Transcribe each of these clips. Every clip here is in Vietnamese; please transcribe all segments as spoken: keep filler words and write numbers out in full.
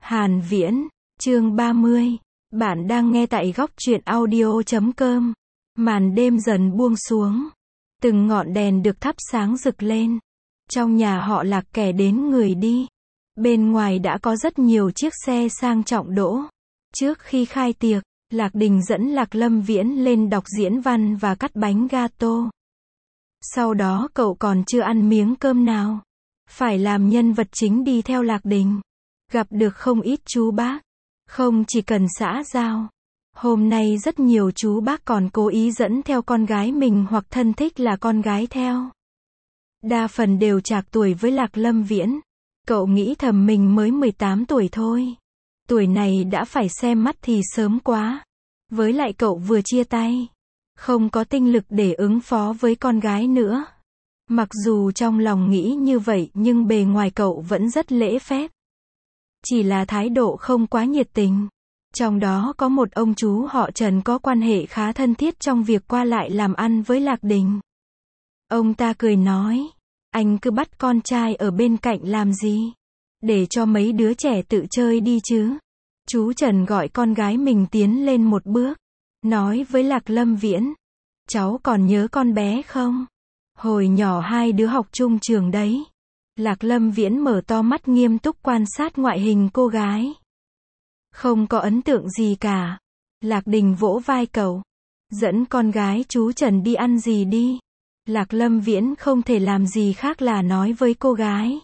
Hàn Viễn, chương ba mươi. Bạn đang nghe tại góc truyện audio chấm com. Màn đêm dần buông xuống. Từng ngọn đèn được thắp sáng rực lên. Trong nhà họ Lạc kẻ đến người đi. Bên ngoài đã có rất nhiều chiếc xe sang trọng đỗ. Trước khi khai tiệc, Lạc Đình dẫn Lạc Lâm Viễn lên đọc diễn văn và cắt bánh gato. Sau đó cậu còn chưa ăn miếng cơm nào. Phải làm nhân vật chính đi theo Lạc Đình. Gặp được không ít chú bác. Không chỉ cần xã giao. Hôm nay rất nhiều chú bác còn cố ý dẫn theo con gái mình hoặc thân thích là con gái theo. Đa phần đều trạc tuổi với Lạc Lâm Viễn. Cậu nghĩ thầm mình mới mười tám tuổi thôi. Tuổi này đã phải xem mắt thì sớm quá. Với lại cậu vừa chia tay. Không có tinh lực để ứng phó với con gái nữa. Mặc dù trong lòng nghĩ như vậy nhưng bề ngoài cậu vẫn rất lễ phép. Chỉ là thái độ không quá nhiệt tình. Trong đó có một ông chú họ Trần có quan hệ khá thân thiết trong việc qua lại làm ăn với Lạc Đình. Ông ta cười nói, anh cứ bắt con trai ở bên cạnh làm gì? Để cho mấy đứa trẻ tự chơi đi chứ. Chú Trần gọi con gái mình tiến lên một bước. Nói với Lạc Lâm Viễn, cháu còn nhớ con bé không? Hồi nhỏ hai đứa học chung trường đấy. Lạc Lâm Viễn mở to mắt nghiêm túc quan sát ngoại hình cô gái. Không có ấn tượng gì cả. Lạc Đình vỗ vai cậu. Dẫn con gái chú Trần đi ăn gì đi. Lạc Lâm Viễn không thể làm gì khác là nói với cô gái.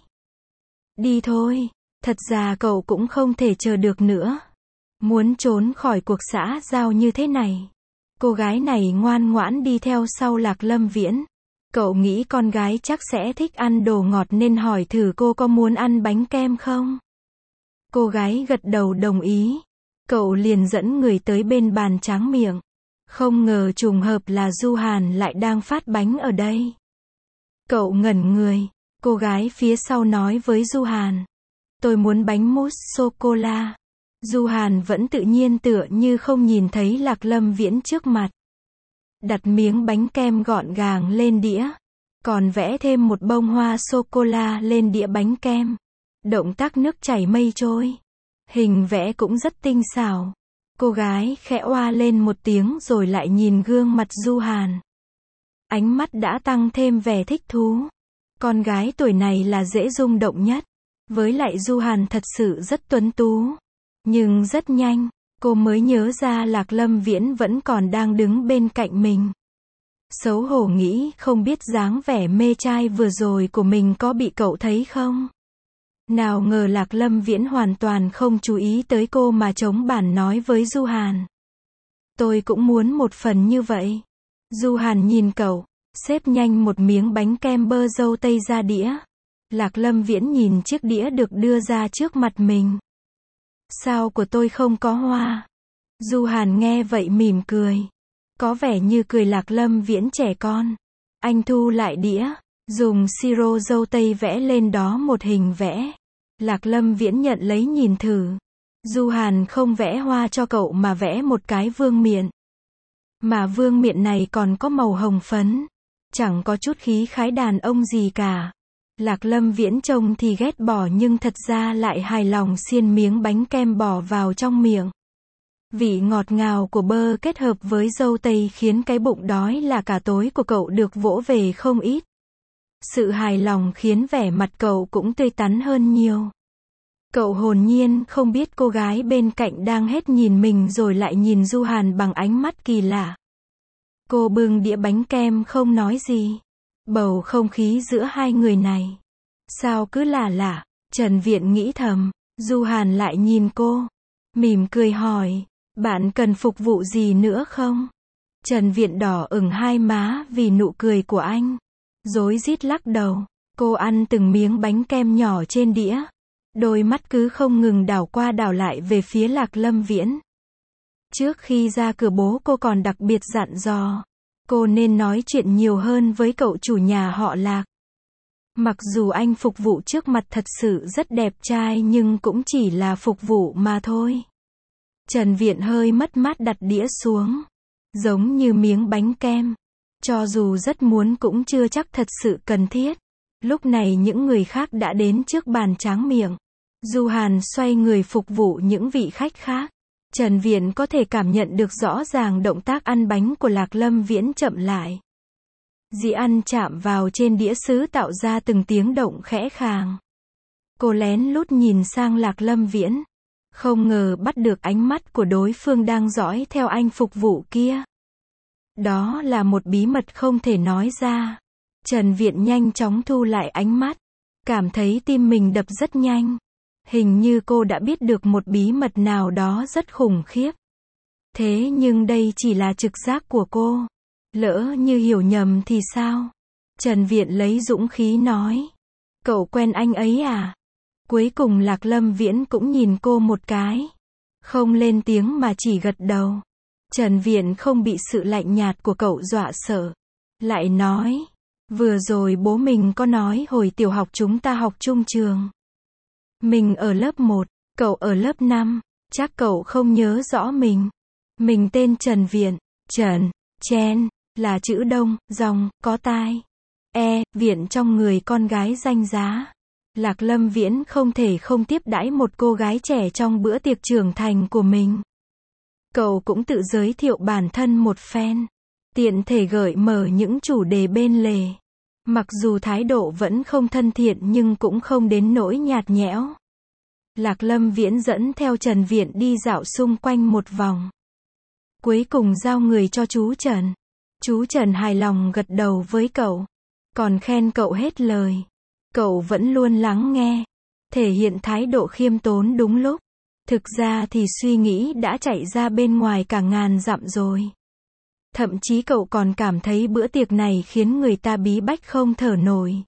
Đi thôi. Thật ra cậu cũng không thể chờ được nữa. Muốn trốn khỏi cuộc xã giao như thế này. Cô gái này ngoan ngoãn đi theo sau Lạc Lâm Viễn. Cậu nghĩ con gái chắc sẽ thích ăn đồ ngọt nên hỏi thử cô có muốn ăn bánh kem không? Cô gái gật đầu đồng ý. Cậu liền dẫn người tới bên bàn tráng miệng. Không ngờ trùng hợp là Du Hàn lại đang phát bánh ở đây. Cậu ngẩn người. Cô gái phía sau nói với Du Hàn. Tôi muốn bánh mousse sô-cô-la. Du Hàn vẫn tự nhiên tựa như không nhìn thấy Lạc Lâm Viễn trước mặt. Đặt miếng bánh kem gọn gàng lên đĩa. Còn vẽ thêm một bông hoa sô-cô-la lên đĩa bánh kem. Động tác nước chảy mây trôi. Hình vẽ cũng rất tinh xảo. Cô gái khẽ oa lên một tiếng rồi lại nhìn gương mặt Du Hàn. Ánh mắt đã tăng thêm vẻ thích thú. Con gái tuổi này là dễ rung động nhất. Với lại Du Hàn thật sự rất tuấn tú. Nhưng rất nhanh, cô mới nhớ ra Lạc Lâm Viễn vẫn còn đang đứng bên cạnh mình. Xấu hổ nghĩ không biết dáng vẻ mê trai vừa rồi của mình có bị cậu thấy không? Nào ngờ Lạc Lâm Viễn hoàn toàn không chú ý tới cô mà chống bản nói với Du Hàn. Tôi cũng muốn một phần như vậy. Du Hàn nhìn cậu, xếp nhanh một miếng bánh kem bơ dâu tây ra đĩa. Lạc Lâm Viễn nhìn chiếc đĩa được đưa ra trước mặt mình. Sao của tôi không có hoa? Du Hàn nghe vậy mỉm cười. Có vẻ như cười Lạc Lâm Viễn trẻ con. Anh thu lại đĩa, dùng siro dâu tây vẽ lên đó một hình vẽ. Lạc Lâm Viễn nhận lấy nhìn thử. Du Hàn không vẽ hoa cho cậu mà vẽ một cái vương miện. Mà vương miện này còn có màu hồng phấn. Chẳng có chút khí khái đàn ông gì cả. Lạc Lâm Viễn trông thì ghét bỏ nhưng thật ra lại hài lòng xiên miếng bánh kem bỏ vào trong miệng. Vị ngọt ngào của bơ kết hợp với dâu tây khiến cái bụng đói là cả tối của cậu được vỗ về không ít. Sự hài lòng khiến vẻ mặt cậu cũng tươi tắn hơn nhiều. Cậu hồn nhiên không biết cô gái bên cạnh đang hết nhìn mình rồi lại nhìn Du Hàn bằng ánh mắt kỳ lạ. Cô bưng đĩa bánh kem không nói gì. Bầu không khí giữa hai người này. Sao cứ lạ lạ, Trần Viện nghĩ thầm. Du Hàn lại nhìn cô. Mỉm cười hỏi, bạn cần phục vụ gì nữa không? Trần Viện đỏ ửng hai má vì nụ cười của anh. Rối rít lắc đầu. Cô ăn từng miếng bánh kem nhỏ trên đĩa. Đôi mắt cứ không ngừng đảo qua đảo lại về phía Lạc Lâm Viễn. Trước khi ra cửa bố cô còn đặc biệt dặn dò. Cô nên nói chuyện nhiều hơn với cậu chủ nhà họ Lạc. Mặc dù anh phục vụ trước mặt thật sự rất đẹp trai nhưng cũng chỉ là phục vụ mà thôi. Trần Viện hơi mất mát đặt đĩa xuống. Giống như miếng bánh kem. Cho dù rất muốn cũng chưa chắc thật sự cần thiết. Lúc này những người khác đã đến trước bàn tráng miệng. Du Hàn xoay người phục vụ những vị khách khác. Trần Viễn có thể cảm nhận được rõ ràng động tác ăn bánh của Lạc Lâm Viễn chậm lại. Dĩa ăn chạm vào trên đĩa sứ tạo ra từng tiếng động khẽ khàng. Cô lén lút nhìn sang Lạc Lâm Viễn. Không ngờ bắt được ánh mắt của đối phương đang dõi theo anh phục vụ kia. Đó là một bí mật không thể nói ra. Trần Viễn nhanh chóng thu lại ánh mắt. Cảm thấy tim mình đập rất nhanh. Hình như cô đã biết được một bí mật nào đó rất khủng khiếp. Thế nhưng đây chỉ là trực giác của cô. Lỡ như hiểu nhầm thì sao? Trần Viễn lấy dũng khí nói. Cậu quen anh ấy à? Cuối cùng Lạc Lâm Viễn cũng nhìn cô một cái. Không lên tiếng mà chỉ gật đầu. Trần Viễn không bị sự lạnh nhạt của cậu dọa sợ. Lại nói. Vừa rồi bố mình có nói hồi tiểu học chúng ta học chung trường. Mình ở lớp một, cậu ở lớp năm. Chắc cậu không nhớ rõ mình. Mình tên Trần Viễn. Trần, Chen, là chữ đông, dòng, có tai. E, Viễn trong người con gái danh giá. Lạc Lâm Viễn không thể không tiếp đãi một cô gái trẻ trong bữa tiệc trưởng thành của mình. Cậu cũng tự giới thiệu bản thân một phen. Tiện thể gợi mở những chủ đề bên lề. Mặc dù thái độ vẫn không thân thiện nhưng cũng không đến nỗi nhạt nhẽo. Lạc Lâm Viễn dẫn theo Trần Viễn đi dạo xung quanh một vòng. Cuối cùng giao người cho chú Trần. Chú Trần hài lòng gật đầu với cậu. Còn khen cậu hết lời. Cậu vẫn luôn lắng nghe. Thể hiện thái độ khiêm tốn đúng lúc. Thực ra thì suy nghĩ đã chạy ra bên ngoài cả ngàn dặm rồi. Thậm chí cậu còn cảm thấy bữa tiệc này khiến người ta bí bách không thở nổi.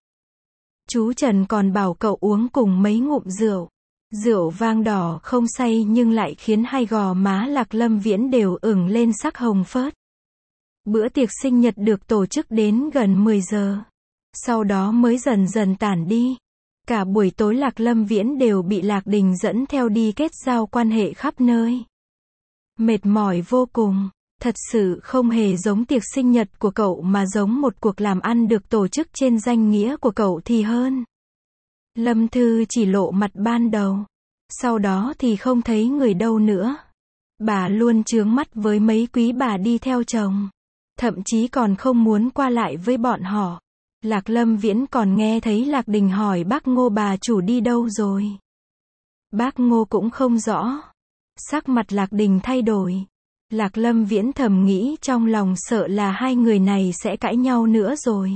Chú Trần còn bảo cậu uống cùng mấy ngụm rượu. Rượu vang đỏ không say nhưng lại khiến hai gò má Lạc Lâm Viễn đều ửng lên sắc hồng phớt. Bữa tiệc sinh nhật được tổ chức đến gần mười giờ. Sau đó mới dần dần tản đi. Cả buổi tối Lạc Lâm Viễn đều bị Lạc Đình dẫn theo đi kết giao quan hệ khắp nơi. Mệt mỏi vô cùng. Thật sự không hề giống tiệc sinh nhật của cậu mà giống một cuộc làm ăn được tổ chức trên danh nghĩa của cậu thì hơn. Lâm Thư chỉ lộ mặt ban đầu. Sau đó thì không thấy người đâu nữa. Bà luôn chướng mắt với mấy quý bà đi theo chồng. Thậm chí còn không muốn qua lại với bọn họ. Lạc Lâm Viễn còn nghe thấy Lạc Đình hỏi bác Ngô bà chủ đi đâu rồi. Bác Ngô cũng không rõ. Sắc mặt Lạc Đình thay đổi. Lạc Lâm Viễn thầm nghĩ trong lòng sợ là hai người này sẽ cãi nhau nữa rồi.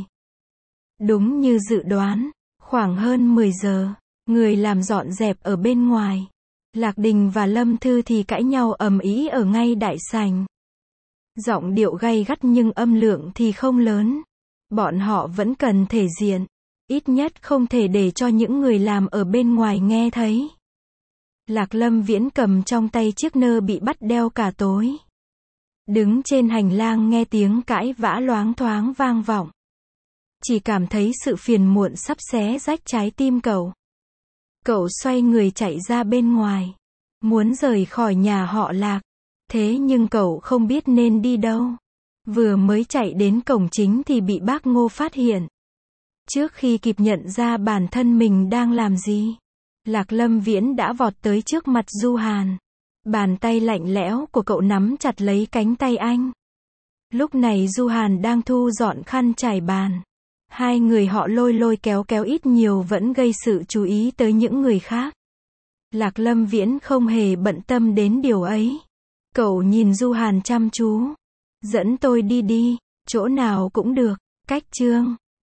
Đúng như dự đoán, khoảng hơn mười giờ, người làm dọn dẹp ở bên ngoài. Lạc Đình và Lâm Thư thì cãi nhau ầm ĩ ở ngay đại sảnh. Giọng điệu gay gắt nhưng âm lượng thì không lớn. Bọn họ vẫn cần thể diện. Ít nhất không thể để cho những người làm ở bên ngoài nghe thấy. Lạc Lâm Viễn cầm trong tay chiếc nơ bị bắt đeo cả tối. Đứng trên hành lang nghe tiếng cãi vã loáng thoáng vang vọng. Chỉ cảm thấy sự phiền muộn sắp xé rách trái tim cậu. Cậu xoay người chạy ra bên ngoài. Muốn rời khỏi nhà họ Lạc. Thế nhưng cậu không biết nên đi đâu. Vừa mới chạy đến cổng chính thì bị bác Ngô phát hiện. Trước khi kịp nhận ra bản thân mình đang làm gì, Lạc Lâm Viễn đã vọt tới trước mặt Du Hàn. Bàn tay lạnh lẽo của cậu nắm chặt lấy cánh tay anh. Lúc này Du Hàn đang thu dọn khăn trải bàn. Hai người họ lôi lôi kéo kéo ít nhiều vẫn gây sự chú ý tới những người khác. Lạc Lâm Viễn không hề bận tâm đến điều ấy. Cậu nhìn Du Hàn chăm chú. Dẫn tôi đi đi, chỗ nào cũng được, cách chương.